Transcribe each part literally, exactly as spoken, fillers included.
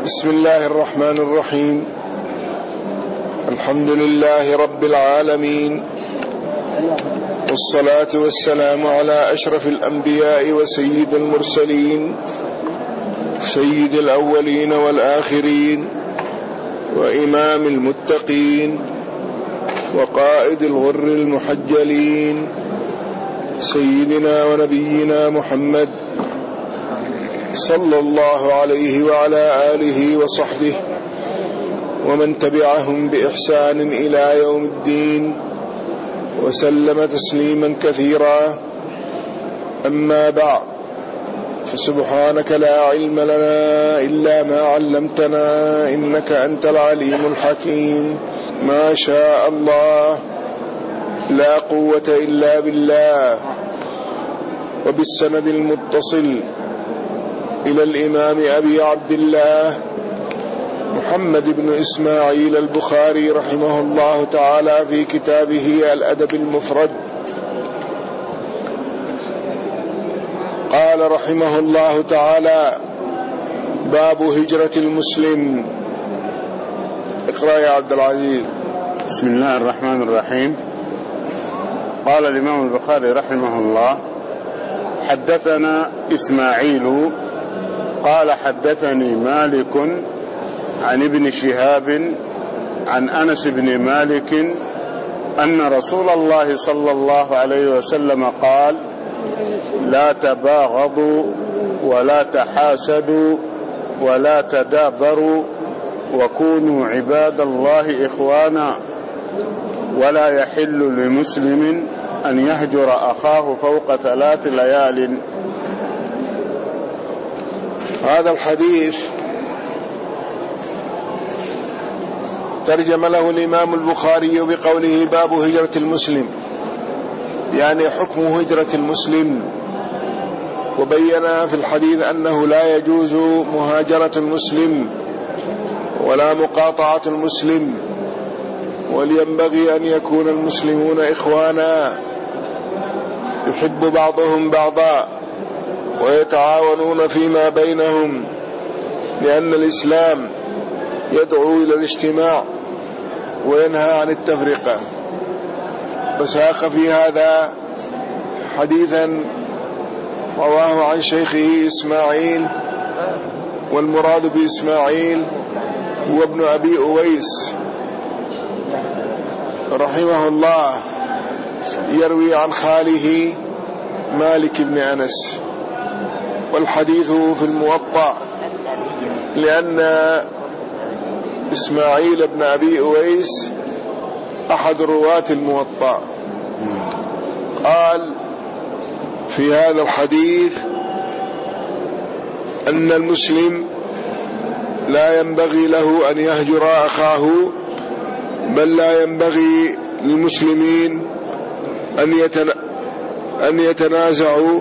بسم الله الرحمن الرحيم. الحمد لله رب العالمين، والصلاة والسلام على أشرف الأنبياء وسيد المرسلين، سيد الأولين والآخرين، وإمام المتقين، وقائد الغر المحجلين، سيدنا ونبينا محمد صلى الله عليه وعلى آله وصحبه ومن تبعهم بإحسان إلى يوم الدين، وسلم تسليما كثيرا. أما بعد، فسبحانك لا علم لنا إلا ما علمتنا، إنك أنت العليم الحكيم. ما شاء الله، لا قوة إلا بالله. وبالسند المتصل إلى الإمام أبي عبد الله محمد بن إسماعيل البخاري رحمه الله تعالى في كتابه الأدب المفرد، قال رحمه الله تعالى: باب هجرة المسلم. اقرأ يا عبد العزيز. بسم الله الرحمن الرحيم. قال الإمام البخاري رحمه الله: حدثنا إسماعيل قال حدثني مالك عن ابن شهاب عن أنس بن مالك أن رسول الله صلى الله عليه وسلم قال: لا تباغضوا ولا تحاسدوا ولا تدابروا وكونوا عباد الله إخوانا، ولا يحل لمسلم أن يهجر أخاه فوق ثلاث ليال. هذا الحديث ترجم له الإمام البخاري بقوله: باب هجرة المسلم، يعني حكم هجرة المسلم. وبين في الحديث أنه لا يجوز مهاجرة المسلم ولا مقاطعة المسلم، ولينبغي أن يكون المسلمون إخوانا يحب بعضهم بعضا ويتعاونون فيما بينهم، لأن الإسلام يدعو إلى الاجتماع وينهى عن التفرقة. وساق في هذا حديثا رواه عن شيخه إسماعيل، والمراد بإسماعيل هو ابن أبي أويس رحمه الله، يروي عن خاله مالك بن أنس. والحديث في الموطأ، لأن إسماعيل بن أبي أويس أحد رواة الموطأ. قال في هذا الحديث أن المسلم لا ينبغي له أن يهجر أخاه، بل لا ينبغي للمسلمين أن يتنازعوا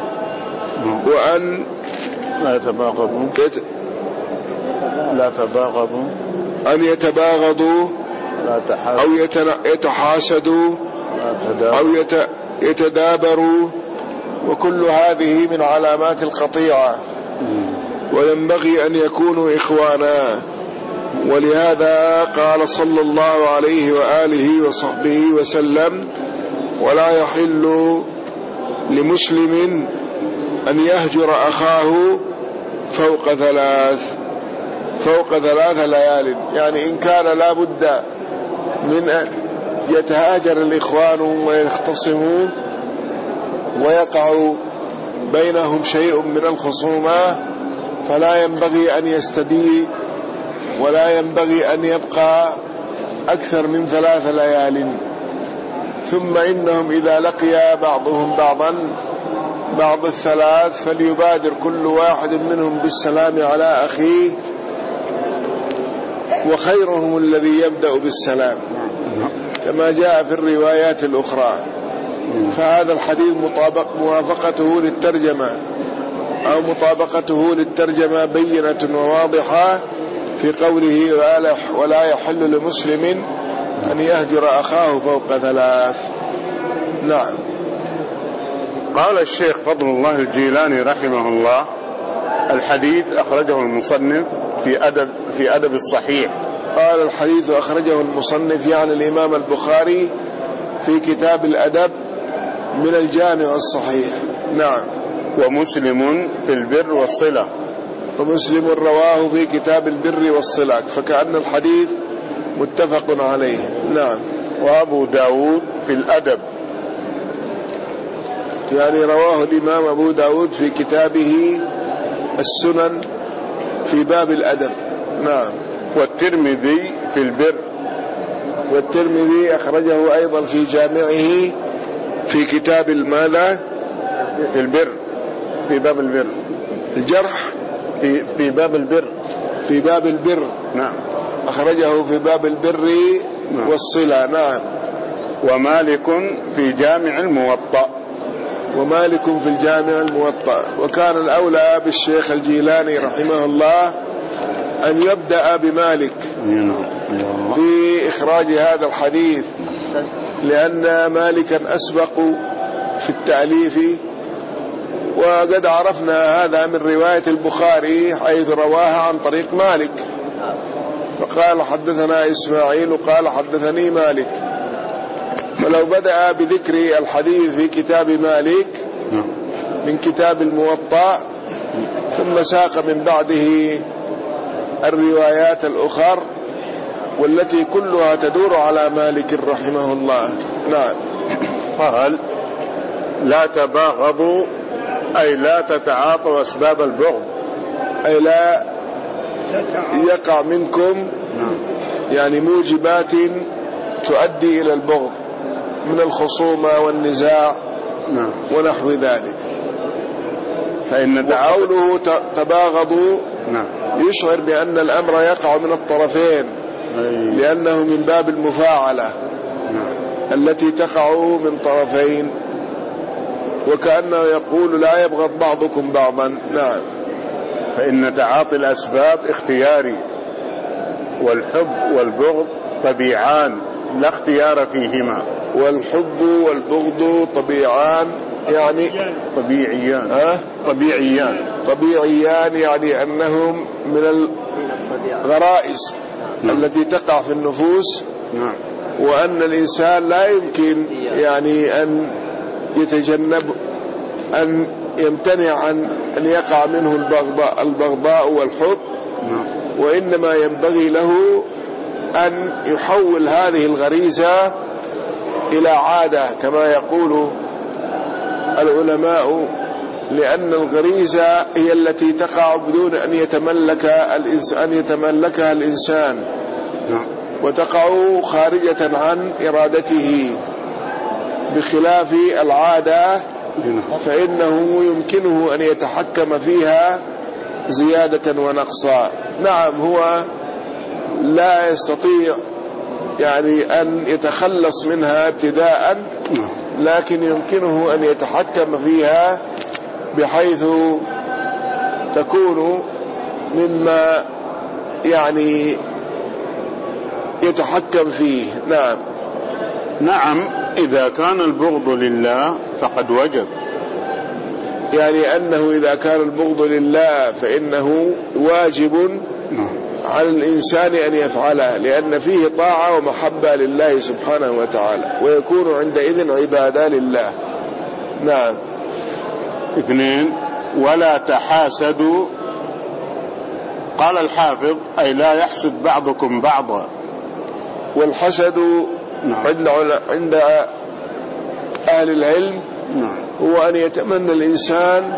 وأن لا يتباغضوا يت... لا تباغضوا أن يتباغضوا لا أو يتنا... يتحاسدوا لا أو يت... يتدابروا، وكل هذه من علامات القطيعة، وينبغي أن يكونوا إخوانا. ولهذا قال صلى الله عليه وآله وصحبه وسلم: ولا يحل لمسلم أن يهجر أخاه فوق ثلاث فوق ثلاث ليال، يعني إن كان لا بد من أن يتهاجر الإخوان ويختصمون ويقع بينهم شيء من الخصومة، فلا ينبغي أن يستدي ولا ينبغي أن يبقى أكثر من ثلاث ليال. ثم إنهم إذا لقي بعضهم بعضا بعض الثلاث فليبادر كل واحد منهم بالسلام على أخيه، وخيرهم الذي يبدأ بالسلام، كما جاء في الروايات الأخرى. فهذا الحديث مطابق موافقته للترجمة أو مطابقته للترجمة بينة وواضحة في قوله: ولا يحل لمسلم أن يهجر أخاه فوق ثلاث. نعم. قال الشيخ فضل الله الجيلاني رحمه الله: الحديث أخرجه المصنف في أدب في أدب الصحيح. قال الحديث أخرجه المصنف يعني الإمام البخاري في كتاب الأدب من الجامع الصحيح. نعم. ومسلم في البر والصلة. ومسلم رواه في كتاب البر والصلة، فكأن الحديث متفق عليه. نعم. وأبو داود في الأدب، يعني رواه الإمام أبو داود في كتابه السنن في باب الأدب. نعم. والترمذي في البر. والترمذي أخرجه أيضا في جامعه في كتاب الماذا؟ في البر، في باب البر. الجرح في في باب البر. في باب البر. نعم. أخرجه في باب البر. نعم. والصلة. نعم. ومالك في جامع الموطأ. ومالك في الجامع الموطأ. وكان الأولى بالشيخ الجيلاني رحمه الله أن يبدأ بمالك في إخراج هذا الحديث، لأن مالكا أسبق في التأليف، وقد عرفنا هذا من رواية البخاري حيث رواها عن طريق مالك، فقال حدثنا إسماعيل قال حدثني مالك. فلو بدأ بذكر الحديث في كتاب مالك من كتاب الموطأ ثم ساق من بعده الروايات الأخرى والتي كلها تدور على مالك رحمه الله. نعم. قال لا تباغضوا أي لا تتعاطوا أسباب البغض، أي لا يقع منكم يعني موجبات تؤدي إلى البغض من الخصومة والنزاع ونحو ذلك. فإن وقوله تباغضوا يشعر بأن الأمر يقع من الطرفين، لأنه من باب المفاعلة التي تقع من طرفين، وكأنه يقول لا يبغض بعضكم بعضا. نعم. فإن تعاطي الأسباب اختياري، والحب والبغض طبيعان لا اختيار فيهما. والحب والبغض طبيعان يعني طبيعيان. ها؟ طبيعيان طبيعيان يعني أنهم من الغرائز التي تقع في النفوس. نعم. وأن الإنسان لا يمكن يعني أن يتجنب أن يمتنع عن أن يقع منه البغضاء, البغضاء والحب. نعم. وإنما ينبغي له أن يحول هذه الغريزة إلى عادة كما يقول العلماء، لأن الغريزة هي التي تقع بدون أن يتملك الإنسان يتملكها الإنسان، وتقع خارجة عن إرادته، بخلاف العادة فإنه يمكنه أن يتحكم فيها زيادة ونقصا. نعم، هو لا يستطيع يعني أن يتخلص منها ابتداء، لكن يمكنه أن يتحكم فيها بحيث تكون مما يعني يتحكم فيه. نعم. نعم. إذا كان البغض لله فقد وجب، يعني أنه إذا كان البغض لله فإنه واجب على الإنسان أن يفعله، لأن فيه طاعة ومحبة لله سبحانه وتعالى، ويكون عندئذ عبادة لله. نعم. اثنين، ولا تحاسدوا. قال الحافظ أي لا يحسد بعضكم بعضا. والحسد عند عند أهل العلم هو أن يتمنى الإنسان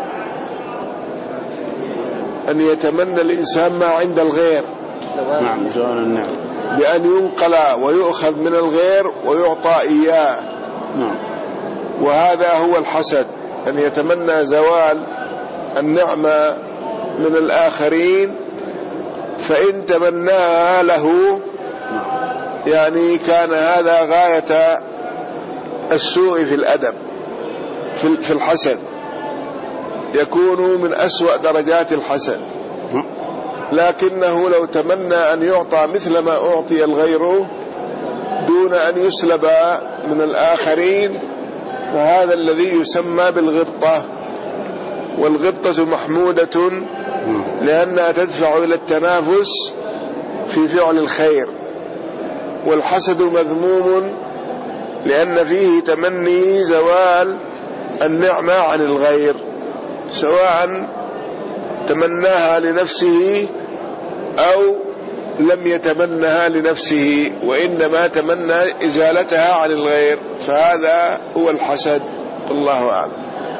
أن يتمنى الإنسان ما عند الغير. نعم. زوال النعم. بأن ينقل ويؤخذ من الغير ويعطى إياه. نعم. وهذا هو الحسد، أن يتمنى زوال النعمة من الآخرين، فإن تمناها له يعني كان هذا غاية السوء في الأدب في الحسد، يكون من أسوأ درجات الحسد. لكنه لو تمنى أن يعطى مثل ما أعطي الغير دون أن يسلب من الآخرين، فهذا الذي يسمى بالغبطة. والغبطة محمودة لأنها تدفع إلى التنافس في فعل الخير. والحسد مذموم لأن فيه تمني زوال النعمة عن الغير، سواء تمناها لنفسه أو لم يتمنها لنفسه، وإنما تمنى إزالتها عن الغير، فهذا هو الحسد. الله أعلم.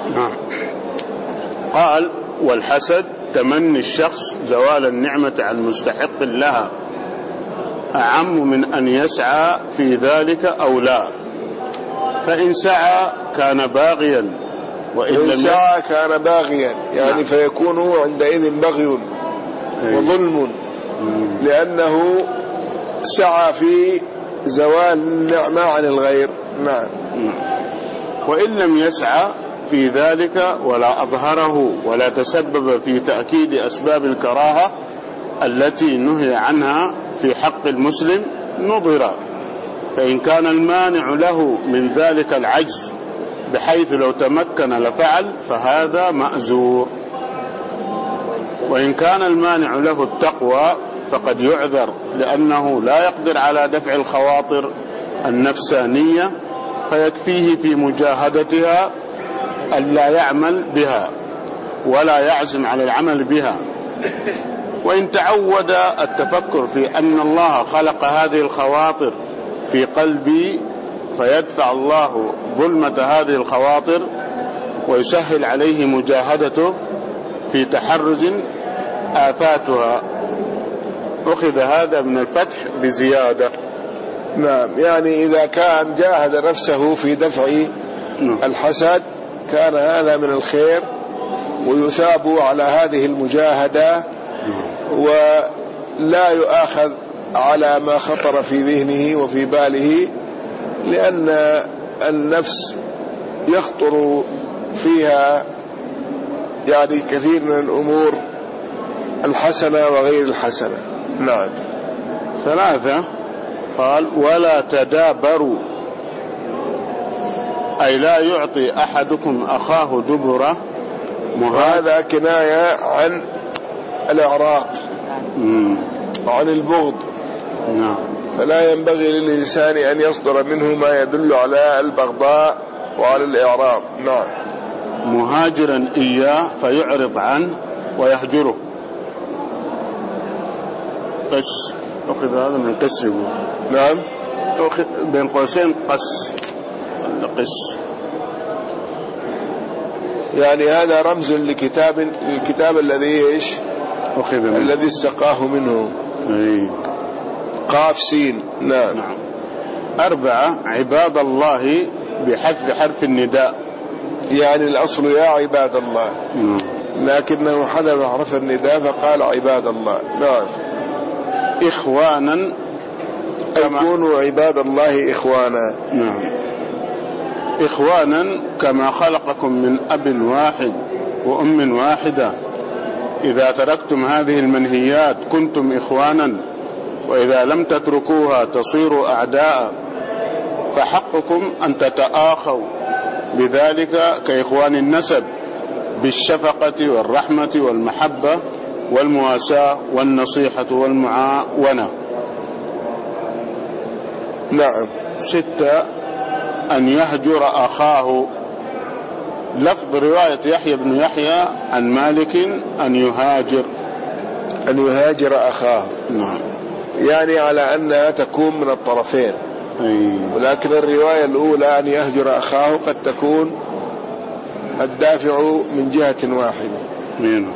قال: والحسد تمني الشخص زوال النعمة عن مستحق لها، أعم من أن يسعى في ذلك أو لا. فإن سعى كان باغيا، وإن سعى كان باغيا، يعني نعم. فيكون عندئذ بغي وظلم، لأنه سعى في زوال النعمة عن الغير. نعم. وإن لم يسعى في ذلك ولا أظهره ولا تسبب في تأكيد أسباب الكراهة التي نهي عنها في حق المسلم نظر، فإن كان المانع له من ذلك العجز بحيث لو تمكن لفعل فهذا مأزور. وإن كان المانع له التقوى فقد يعذر، لأنه لا يقدر على دفع الخواطر النفسانية، فيكفيه في مجاهدتها ألا يعمل بها ولا يعزم على العمل بها. وإن تعود التفكر في أن الله خلق هذه الخواطر في قلبي فيدفع الله ظلمة هذه الخواطر ويسهل عليه مجاهدته في تحرز آفاتها. أخذ هذا من الفتح بزيادة. نعم، يعني إذا كان جاهد نفسه في دفع الحسد كان هذا من الخير، ويثاب على هذه المجاهدة، ولا يؤاخذ على ما خطر في ذهنه وفي باله، لأن النفس يخطر فيها يعني كثير من الأمور الحسنة وغير الحسنة. نعم. ثلاثة، قال: ولا تدابروا، أي لا يعطي أحدكم أخاه دبره. وهذا كناية عن الإعراض وعن البغض. نعم. فلا ينبغي للإنسان أن يصدر منه ما يدل على البغضاء وعلى الإعراض. نعم. مهاجرا إياه فيعرض عنه ويهجره. قس، أخذ هذا من قس. نعم. أخذ بين قوسين قس قس، يعني هذا رمز لكتاب الكتاب الذي إيش أخذ منه، الذي استقاه منه. أي. قاف سين. نعم. نعم. أربعة، عباد الله بحذف حرف النداء، يعني الأصل يا عباد الله، نعم. لكنه حذف حرف النداء فقال عباد الله. نعم. إخوانا، يكونوا عباد الله إخوانا. نعم. إخوانا كما خلقكم من أب واحد وأم واحدة، إذا تركتم هذه المنهيات كنتم إخوانا، وإذا لم تتركوها تصيروا أعداء، فحقكم أن تتآخوا بذلك كإخوان النسب بالشفقة والرحمة والمحبة والمواساة والنصيحة والمعاونة. نعم. ستة، أن يهجر أخاه. لفظ رواية يحيى بن يحيى عن مالك أن يهاجر، أن يهاجر أخاه. نعم. يعني على أنها تكون من الطرفين. أي. ولكن الرواية الأولى أن يهجر أخاه قد تكون الدافع من جهة واحدة. مين.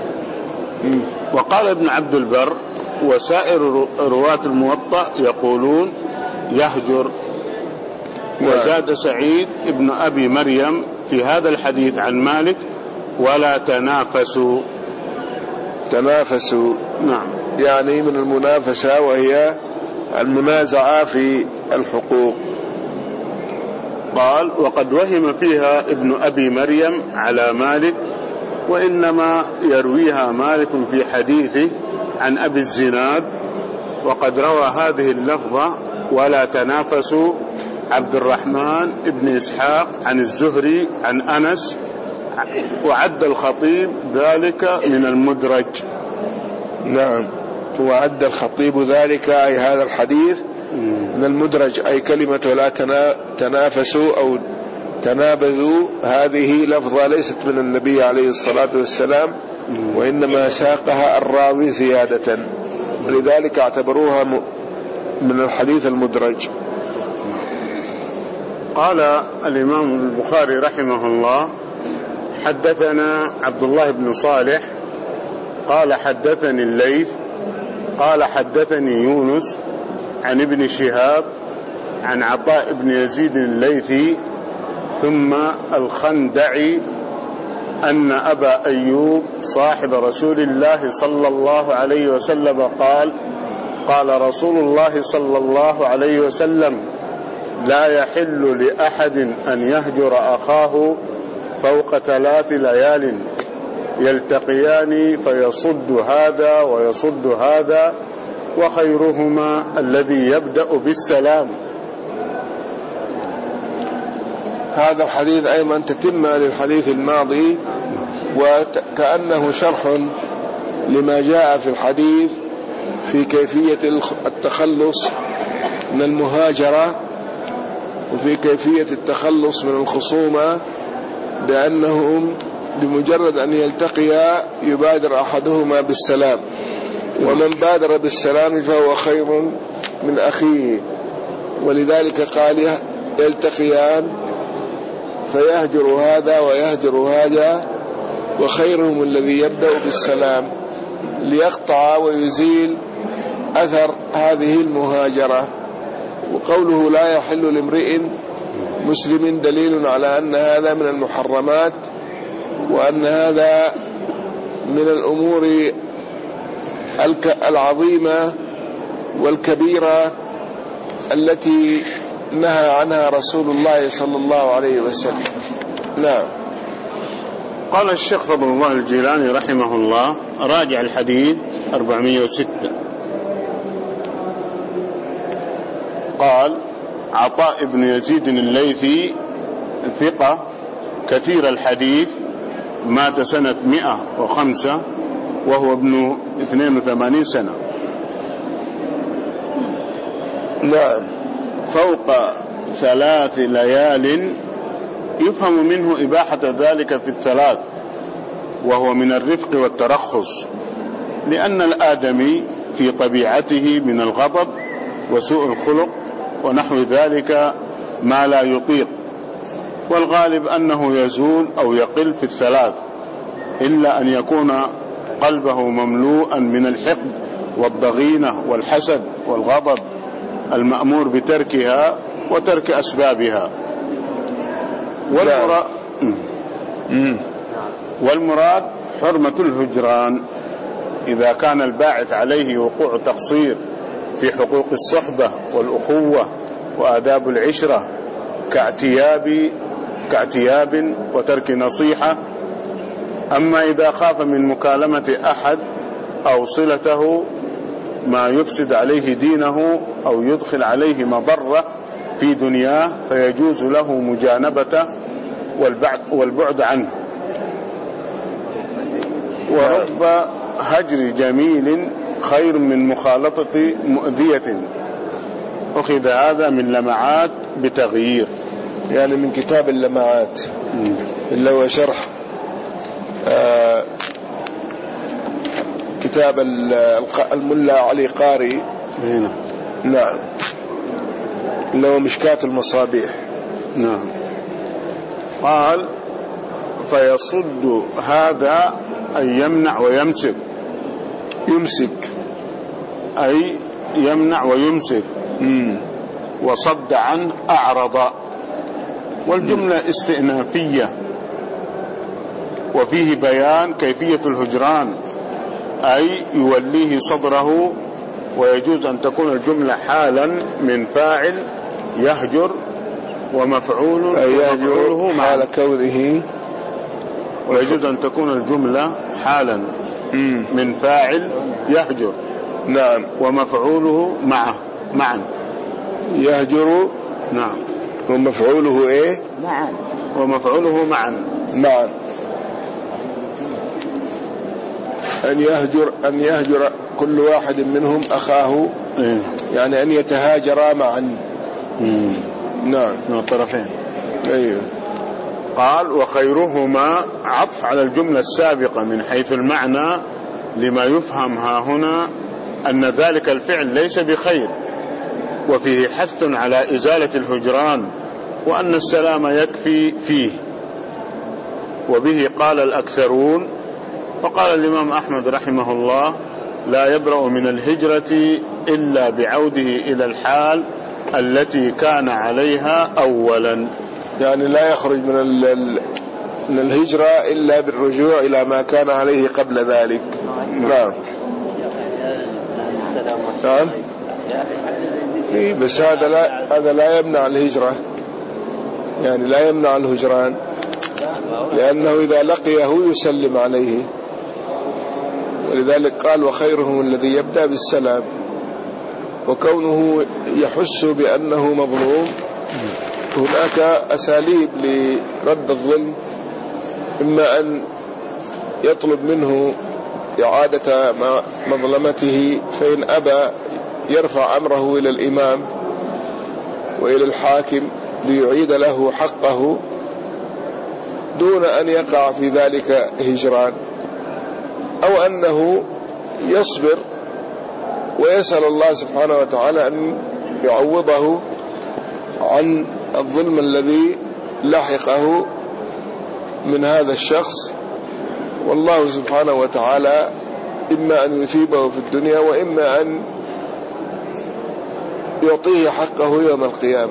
وقال ابن عبد البر وسائر رواة الموطأ يقولون يهجر. وزاد سعيد ابن أبي مريم في هذا الحديث عن مالك: ولا تنافسوا. تنافسوا. نعم. يعني من المنافسة، وهي المنازعة في الحقوق. قال: وقد وهم فيها ابن أبي مريم على مالك، وإنما يرويها مالك في حديثه عن أبي الزناد. وقد روى هذه اللفظة ولا تنافسوا عبد الرحمن ابن إسحاق عن الزهري عن أنس وعد الخطيب ذلك من المدرج. نعم، وعد الخطيب ذلك أي هذا الحديث من المدرج، أي كلمة لا تنافسوا أو تنابذوا، هذه لفظة ليست من النبي عليه الصلاة والسلام، وإنما ساقها الراوي زيادة، لذلك اعتبروها من الحديث المدرج. قال الإمام البخاري رحمه الله: حدثنا عبد الله بن صالح قال حدثني الليث قال حدثني يونس عن ابن شهاب عن عطاء بن يزيد الليثي ثم الخندعي أن أبا أيوب صاحب رسول الله صلى الله عليه وسلم قال: قال رسول الله صلى الله عليه وسلم: لا يحل لأحد أن يهجر أخاه فوق ثلاث ليال يلتقيان فيصد هذا ويصد هذا، وخيرهما الذي يبدأ بالسلام. هذا الحديث أيضا تتمة للحديث الماضي، وكأنه شرح لما جاء في الحديث في كيفية التخلص من المهاجرة وفي كيفية التخلص من الخصومة، بأنهم بمجرد أن يلتقيا يبادر أحدهما بالسلام، ومن بادر بالسلام فهو خير من أخيه، ولذلك قال يلتقيان فيهجر هذا ويهجر هذا، وخيرهم الذي يبدأ بالسلام ليقطع ويزيل أثر هذه المهاجرة. وقوله لا يحل لامرئ مسلم دليل على أن هذا من المحرمات، وأن هذا من الأمور العظيمة والكبيرة التي نهى عنها رسول الله صلى الله عليه وسلم. نعم. قال الشيخ فضل الله الجيلاني رحمه الله: راجع الحديث أربعمائة وستة. قال: عطاء بن يزيد الليثي ثقة كثير الحديث، مات سنة مئة وخمسة وهو ابن اثنين وثمانين سنة. نعم. فوق ثلاث ليال يفهم منه إباحة ذلك في الثلاث، وهو من الرفق والترخص، لأن الآدمي في طبيعته من الغضب وسوء الخلق ونحو ذلك ما لا يطيق، والغالب أنه يزول أو يقل في الثلاث، إلا أن يكون قلبه مملوءا من الحقد والضغينة والحسد والغضب المأمور بتركها وترك أسبابها. والمراد, والمراد حرمة الهجران إذا كان الباعث عليه وقوع تقصير في حقوق الصحبة والأخوة وآداب العشرة كاعتياب, كاعتياب وترك نصيحة. أما إذا خاف من مكالمة أحد أو صلته ما يفسد عليه دينه أو يدخل عليه مضرة في دنياه فيجوز له مجانبته والبعد عنه. ورب هجر جميل خير من مخالطة مؤذية. أخذ هذا من لمعات بتغيير، يعني من كتاب اللمعات اللي هو شرح آه كتاب الملا علي قاري. هنا. نعم. اللي هو مشكاة المصابيح. نعم. قال: فيصد هذا أي يمنع ويمسك. يمسك أي يمنع ويمسك. مم. وصد عنه أعرض. والجملة استئنافية، وفيه بيان كيفية الهجران، أي يوليه صدره. ويجوز أن تكون الجملة حالا من فاعل يهجر ومفعول أي يهجر حال كونه. ويجوز أن تكون الجملة حالا مم. من فاعل يهجر. نعم. ومفعوله معه معا. يهجر. نعم. ومفعوله ايه؟ معا. ومفعوله معا. معا. أن يهجر أن يهجر كل واحد منهم أخاه، يعني أن يتهاجرا معا. نعم، من الطرفين. أيوه. قال وخيرهما عطف على الجملة السابقة من حيث المعنى، لما يفهم ها هنا أن ذلك الفعل ليس بخير، وفيه حث على إزالة الهجران، وأن السلام يكفي فيه. وبه قال الأكثرون. وقال الإمام أحمد رحمه الله لا يبرأ من الهجرة إلا بعوده إلى الحال التي كان عليها أولا، يعني لا يخرج من من الهجرة إلا بالرجوع إلى ما كان عليه قبل ذلك. نعم. نعم. إيه بس هذا لا هذا لا يمنع الهجرة، يعني لا يمنع الهجران، لأنه إذا لقيه يسلم عليه، ولذلك قال وخيرهم الذي يبدأ بالسلام. وكونه يحس بأنه مظلوم، هناك أساليب لرد الظلم، إما أن يطلب منه إعادة مظلمته، فإن أبى يرفع أمره إلى الإمام وإلى الحاكم ليعيد له حقه دون أن يقع في ذلك هجران، أو أنه يصبر ويسأل الله سبحانه وتعالى أن يعوضه عن الظلم الذي لحقه من هذا الشخص، والله سبحانه وتعالى إما أن يثيبه في الدنيا وإما أن يعطيه حقه يوم القيامة.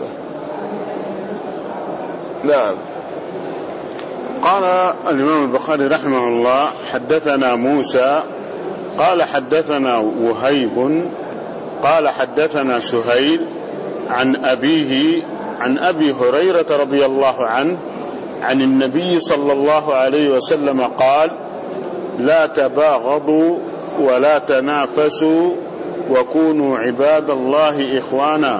نعم. قال الإمام البخاري رحمه الله حدثنا موسى قال حدثنا وهيب قال حدثنا سهيل عن أبيه عن أبي هريرة رضي الله عنه عن النبي صلى الله عليه وسلم قال لا تباغضوا ولا تنافسوا وكونوا عباد الله إخوانا.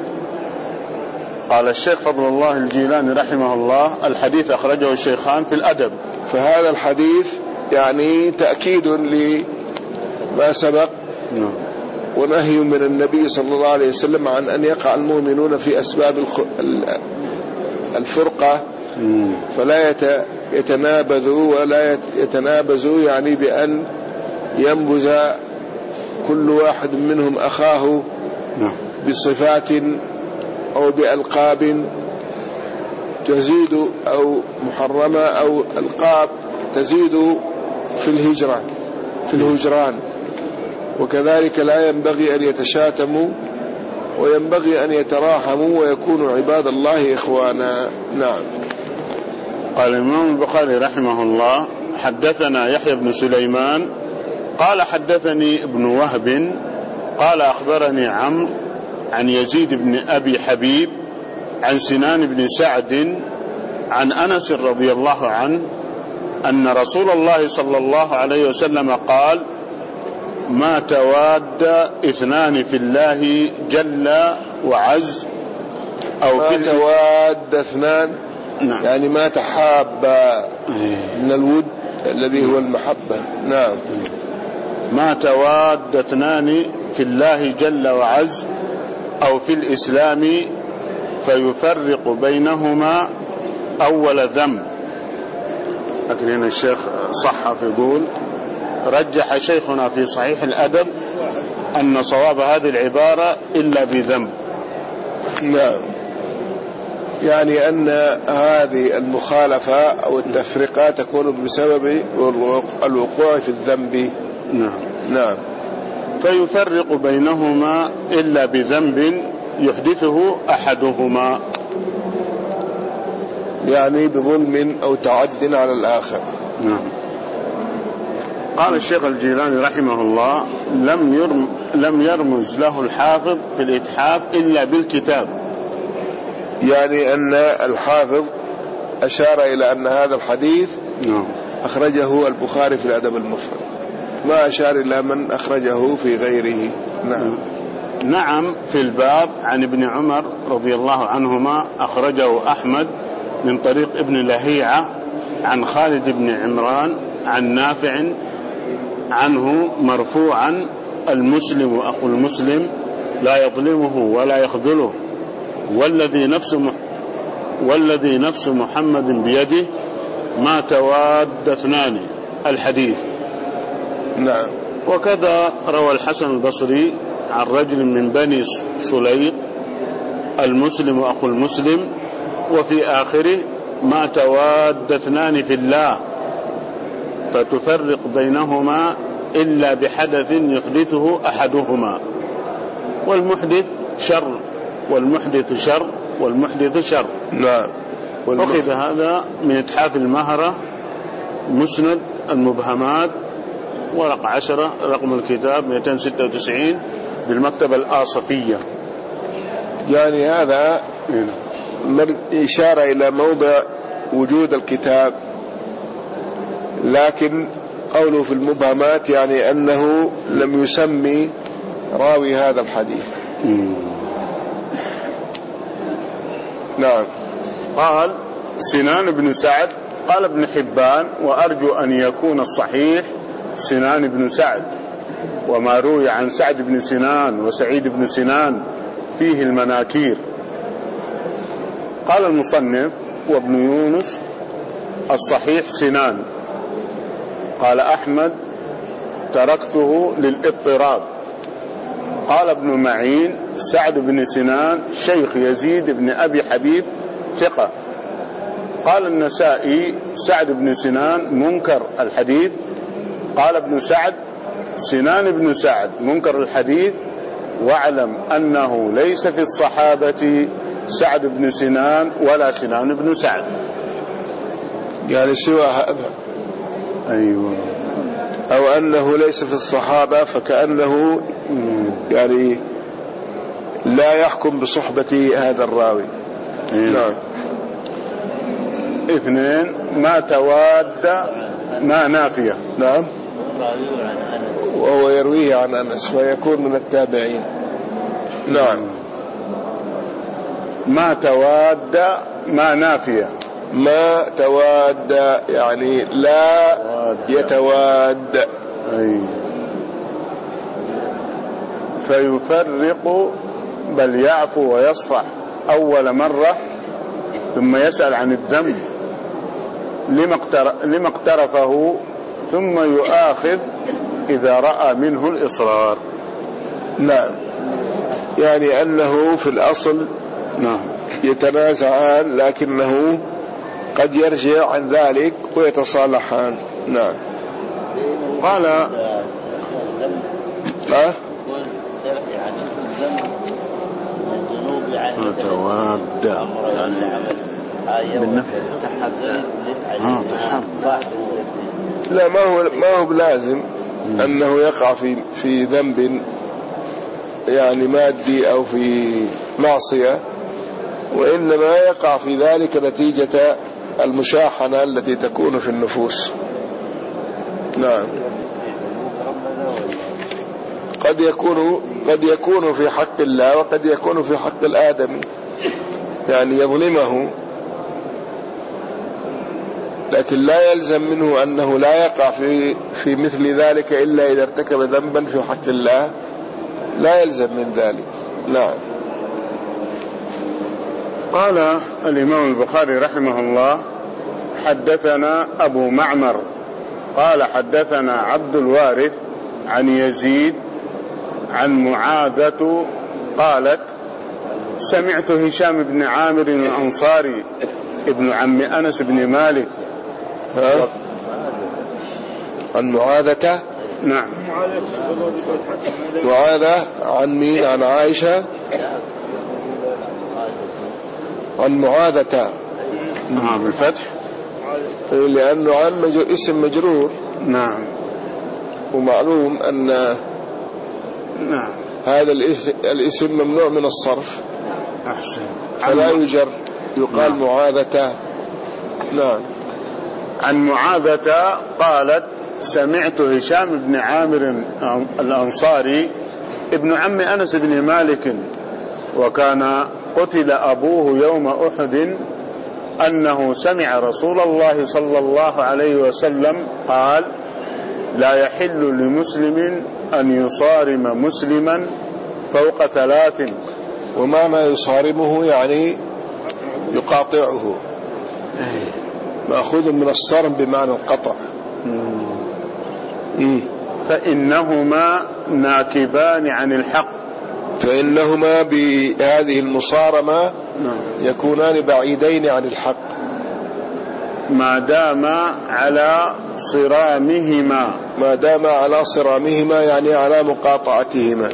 قال الشيخ فضل الله الجيلاني رحمه الله الحديث أخرجه الشيخان في الأدب. فهذا الحديث يعني تأكيد لما سبق، ونهي من النبي صلى الله عليه وسلم عن أن يقع المؤمنون في أسباب الفرقة، فلا يتنابذوا ولا يتنابزوا، يعني بأن ينبذ كل واحد منهم أخاه بصفات أو بألقاب تزيد أو محرمة أو ألقاب تزيد في الهجرة في الهجران. وكذلك لا ينبغي أن يتشاتموا، وينبغي أن يتراحموا ويكونوا عباد الله إخوانا. نعم. قال الإمام البخاري رحمه الله حدثنا يحيى بن سليمان قال حدثني ابن وهب قال أخبرني عمرو عن يزيد بن أبي حبيب عن سنان بن سعد عن أنس رضي الله عنه أن رسول الله صلى الله عليه وسلم قال ما تواد اثنان في الله جل وعز أو ما تواد اثنان، نعم. يعني ما تحاب من الود الذي هو المحبة. نعم. ما تواد اثنان في الله جل وعز أو في الإسلام فيفرق بينهما أول ذنب. لكن هنا الشيخ صحف يقول رجح شيخنا في صحيح الأدب أن صواب هذه العبارة إلا بذنب. نعم، يعني أن هذه المخالفة أو التفرقة تكون بسبب الوقوع في الذنب. نعم. نعم. فيفرق بينهما إلا بذنب يحدثه أحدهما، يعني بظلم أو تعد على الآخر. نعم. قال الشيخ الجيلاني رحمه الله لم يرم لم يرمز له الحافظ في الإتحاف إلا بالكتاب، يعني أن الحافظ أشار إلى أن هذا الحديث نعم أخرجه البخاري في الأدب المفرد، ما أشار إلى من أخرجه في غيره. نعم. نعم. في الباب عن ابن عمر رضي الله عنهما أخرجه أحمد من طريق ابن لهيعة عن خالد بن عمران عن نافع عنه مرفوعا: المسلم أخو المسلم لا يظلمه ولا يخذله، والذي نفس مح والذي نفس محمد بيده ما تواد اثنان، الحديث. نعم. وكذا روى الحسن البصري عن رجل من بني سليق: المسلم أخو المسلم، وفي آخره: ما تواد اثنان في الله فتفرق بينهما إلا بحدث يحدثه أحدهما، والمحدث شر والمحدث شر والمحدث شر. نعم. أخذ هذا من إتحاف المهرة، مسند المبهمات، ورق عشرة، رقم الكتاب مئتين وستة وتسعين بالمكتبة الآصفية. يعني هذا إشارة إلى موضع وجود الكتاب، لكن قوله في المبهمات يعني أنه لم يسمي راوي هذا الحديث. نعم. قال سنان بن سعد. قال ابن حبان: وأرجو أن يكون الصحيح سنان بن سعد، وما روي عن سعد بن سنان وسعيد بن سنان فيه المناكير. قال المصنف: وابن يونس الصحيح سنان. قال أحمد: تركته للاضطراب. قال ابن معين: سعد بن سنان شيخ يزيد بن أبي حبيب ثقة. قال النسائي: سعد بن سنان منكر الحديث. قال ابن سعد: سنان بن سعد منكر الحديث، واعلم أنه ليس في الصحابة سعد بن سنان ولا سنان بن سعد. يعني سوى هذا. أيوة. أو أنه ليس في الصحابة، فكأنه يعني لا يحكم بصحبة هذا الراوي. أيوة. نعم. اثنين: ما تواد ما نافية. نعم. وهو يرويه عن أنس ويكون من التابعين. نعم. ما تواد ما نافية. ما تواد يعني لا يتواد. أي. فيفرق بل يعفو ويصفح أول مرة، ثم يسأل عن الذنب لما اقترفه، ثم يؤاخذ إذا رأى منه الإصرار. نعم. يعني أنه في الأصل نعم يتنازعان، لكنه قد يرجع عن ذلك ويتصالحان. نعم. قال أه؟ تواد بالنفع. لا، ما هو ما هو بلازم أنه يقع في في ذنب يعني مادي أو في معصية، وإنما يقع في ذلك نتيجة المشاحنة التي تكون في النفوس. نعم. قد يكون قد يكون في حق الله، وقد يكون في حق الآدمي، يعني يظلمه، لكن لا يلزم منه أنه لا يقع في في مثل ذلك إلا إذا ارتكب ذنبا في حق الله، لا يلزم من ذلك. نعم. قال الإمام البخاري رحمه الله: حدثنا أبو معمر قال حدثنا عبد الوارث عن يزيد عن معاذة قالت: سمعت هشام بن عامر الأنصاري ابن عم أنس بن مالك. ها؟ عن معاذة. نعم. معاذة عن مين؟ عن عائشة. عن معاذة. نعم بالفتح، لأنه عن مجرور، اسم مجرور. نعم. ومعلوم أن نعم هذا الاسم ممنوع من الصرف. أحسن. فلا يجر، يقال نعم. معاذة. نعم. عن معاذة قالت: سمعت هشام بن عامر الأنصاري ابن عم أنس بن مالك، وكان قتل أبوه يوم أحد، أنه سمع رسول الله صلى الله عليه وسلم قال: لا يحل لمسلم أن يصارم مسلما فوق ثلاث. ومعنى يصارمه يعني يقاطعه، مأخوذ من الصرم بمعنى القطع. مم. فإنهما ناكبان عن الحق، فإنهما بهذه المصارمة يكونان بعيدين عن الحق ما دام على صرامهما، ما دام على صرامهما يعني على مقاطعتهما.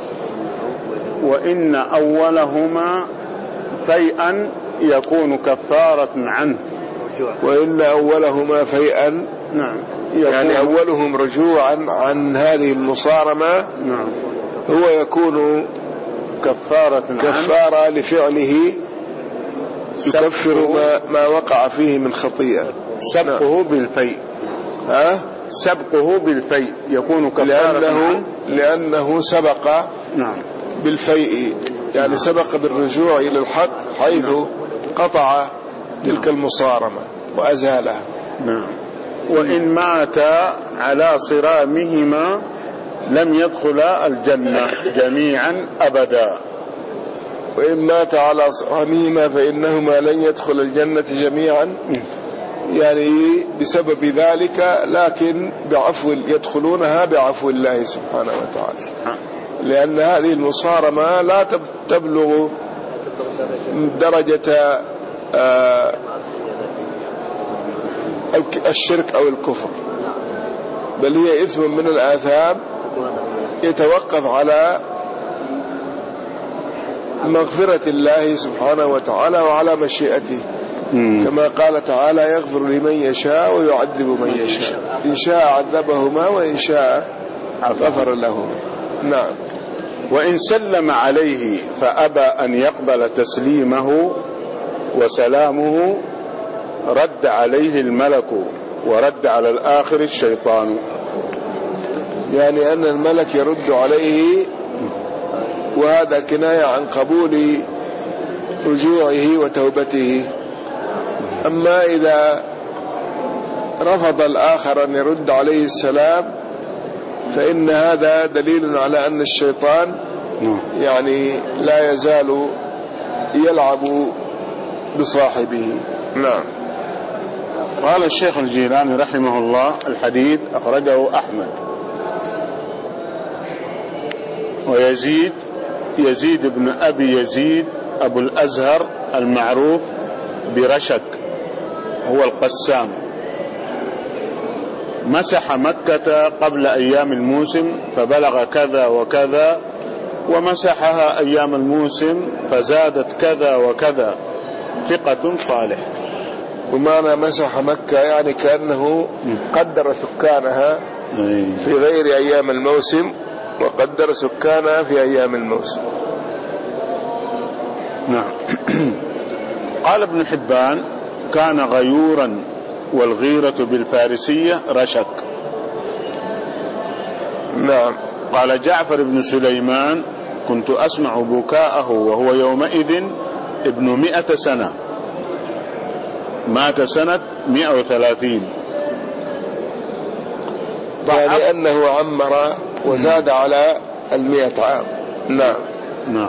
وإن أولهما فيئا يكون كفارة عنه، وإن أولهما فيئا نعم يعني أولهم رجوعا عن هذه المصارمة، نعم هو يكون كفارة كفارة لفعله يكفر ما, ما وقع فيه من خطيئة. سبقه نعم. بالفيء ها؟ سبقه بالفيء يكون كفارة لأنه, لأنه سبق نعم بالفيء، يعني نعم. سبق بالرجوع إلى الحق حيث نعم. قطع تلك نعم. المصارمة وأزالها. نعم. وإن مات على صرامهما لم يدخل الجنة جميعا أبدا. وإن مات على صرامهما فإنهما لن يدخل الجنة جميعا، يعني بسبب ذلك، لكن بعفو يدخلونها بعفو الله سبحانه وتعالى، لأن هذه المصارمة لا تبلغ درجة الشرك أو الكفر، بل هي إثم من الآثام يتوقف على مغفرة الله سبحانه وتعالى وعلى مشيئته، كما قال تعالى: يغفر لمن يشاء ويعذب من يشاء، إن شاء عذبهما وإن شاء غفر لهما. نعم. وإن سلم عليه فأبى أن يقبل تسليمه وسلامه رد عليه الملك ورد على الآخر الشيطان، يعني أن الملك يرد عليه، وهذا كناية عن قبول رجوعه وتوبته. أما إذا رفض الآخر أن يرد عليه السلام فإن هذا دليل على أن الشيطان يعني لا يزال يلعب بصاحبه. نعم. قال الشيخ الجيلاني رحمه الله: الحديث أخرجه أحمد. ويزيد يزيد بن أبي يزيد أبو الأزهر المعروف برشك هو القسام، مسح مكة قبل أيام الموسم فبلغ كذا وكذا، ومسحها أيام الموسم فزادت كذا وكذا، ثقة صالح. ومعنى مسح مكة يعني كأنه قدر سكانها في غير أيام الموسم وقدر سكانها في أيام الموسم. نعم. قال ابن حبان: كان غيورا، والغيرة بالفارسية رشك. نعم. قال جعفر بن سليمان: كنت أسمع بكاءه وهو يومئذ ابن مئة سنة، مات سنة مئة وثلاثين، يعني أنه عمر وزاد على المئة عام. نعم. نعم.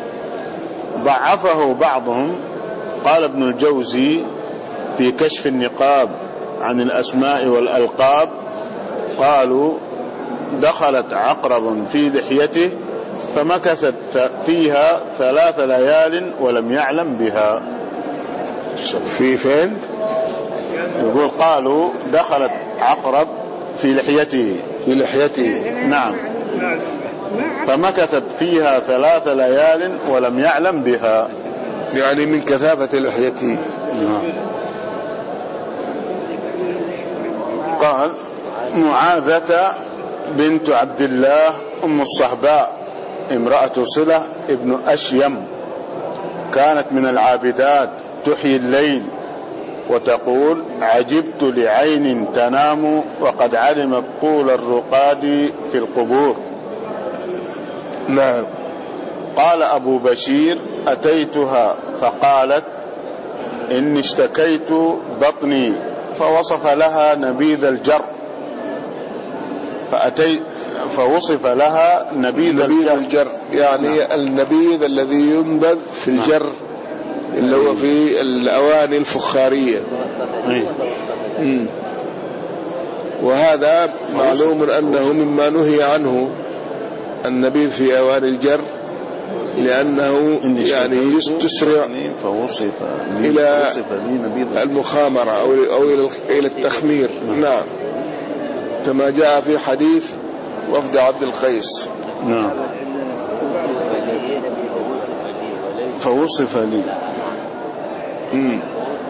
ضعفه بعضهم. قال ابن الجوزي في كشف النقاب عن الأسماء والألقاب: قالوا دخلت عقرب في لحيته فمكثت فيها ثلاث ليال ولم يعلم بها. في فين؟ يقول قالوا دخلت عقرب في لحيته في لحيته نعم، فمكثت فيها ثلاث ليال ولم يعلم بها، يعني من كثافة لحيته. نعم. قال معاذة بنت عبد الله أم الصهباء امرأة صلة ابن أشيم، كانت من العابدات، تحيي الليل وتقول: عجبت لعين تنام وقد علمت طول الرقاد في القبور. نعم. قال أبو بشير: أتيتها فقالت: إني اشتكيت بطني، فوصف لها نبيذ الجر. فأتي فوصف لها نبيذ, نبيذ الجر, الجر يعني نعم. النبيذ الذي ينبذ في الجر نعم. اللي هو في الأواني الفخارية. مم. وهذا معلوم أنه مما نهي عنه النبيذ في أواني الجر، لأنه يعني تسرع إلى المخامرة أو إلى التخمير. نعم، كما جاء في حديث وفد عبد القيس. نعم، فوصف لي. مم.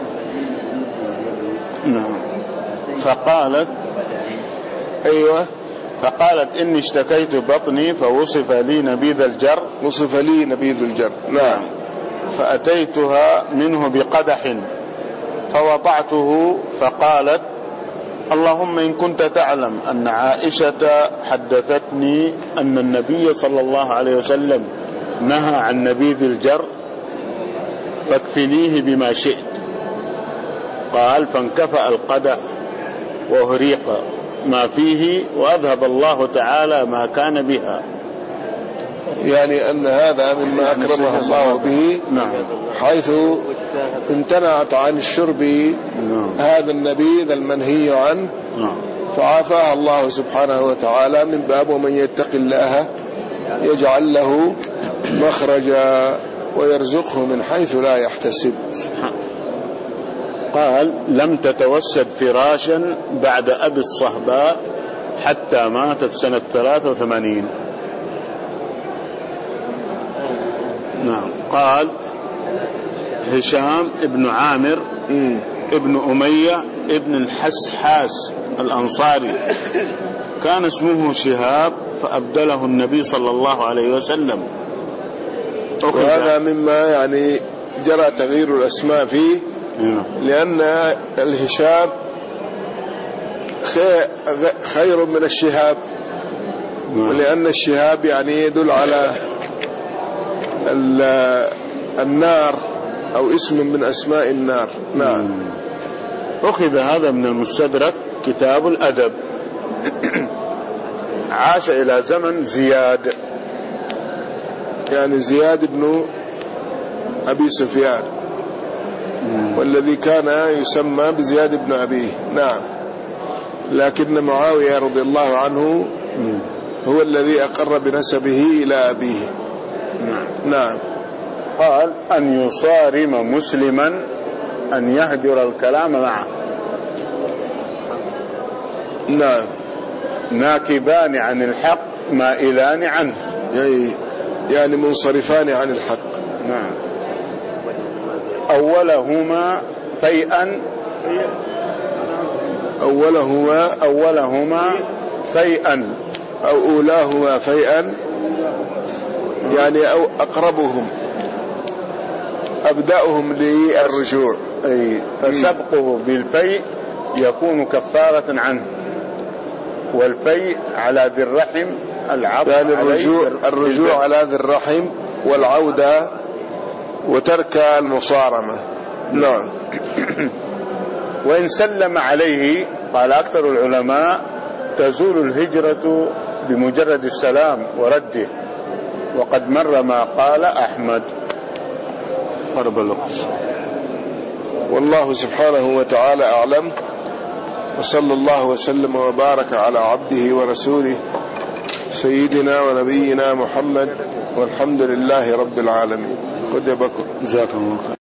نعم، فقالت أيوة فقالت إني اشتكيت بطني فوصف لي نبيذ الجر. وصف لي نبيذ الجر. نعم. فأتيتها منه بقدح فوضعته فقالت اللهم إن كنت تعلم أن عائشة حدثتني أن النبي صلى الله عليه وسلم نهى عن نبيذ الجر فاكفنيه بما شئت. قال فانكفأ القدح وهريق ما فيه وأذهب الله تعالى ما كان بها. يعني أن هذا مما أكرمها الله به، حيث امتنعت عن الشرب هذا النبيذ المنهي عنه، فعافاها الله سبحانه وتعالى من باب ومن يتق الله يجعل له مخرجا ويرزقه من حيث لا يحتسب. قال لم تتوسد فراشا بعد أبي الصهباء حتى ماتت سنة ثلاثة وثمانين. نعم. قال هشام ابن عامر م. ابن أمية ابن الحسحاس الأنصاري كان اسمه شهاب فأبدله النبي صلى الله عليه وسلم. وهذا مما يعني جرى تغيير الأسماء فيه، لأن الهشام خير من الشهاب، ولأن الشهاب يعني يدل على النار أو اسم من أسماء النار. نعم. أخذ هذا من المستدرك كتاب الأدب. عاش إلى زمن زياد، يعني زياد بن أبي سفيان، والذي كان يسمى بزياد بن أبيه. نعم. لكن معاوية رضي الله عنه هو الذي أقر بنسبه إلى أبيه. نعم. نعم. قال أن يصارم مسلما أن يهجر الكلام معه. نعم. ناكبان عن الحق مائلان عنه، يعني, يعني منصرفان عن الحق. نعم. أولهما فيئا أولهما أولهما فيئا أو أولاهما فيئا، يعني أو أقربهم أبدأهم للرجوع. أي فسبقه بالفيء يكون كفارة عنه، والفيء على ذي الرحم العطف يعني الرجوع, الرجوع على ذي الرحم والعودة وترك المصارمة. نعم. وإن سلم عليه قال أكثر العلماء تزول الهجرة بمجرد السلام ورده، وقد مر ما قال أحمد. قرب الوقت. والله سبحانه وتعالى أعلم، وصلى الله وسلم وبارك على عبده ورسوله سيدنا ونبينا محمد، والحمد لله رب العالمين. خذ يا بكر. جزاكم الله.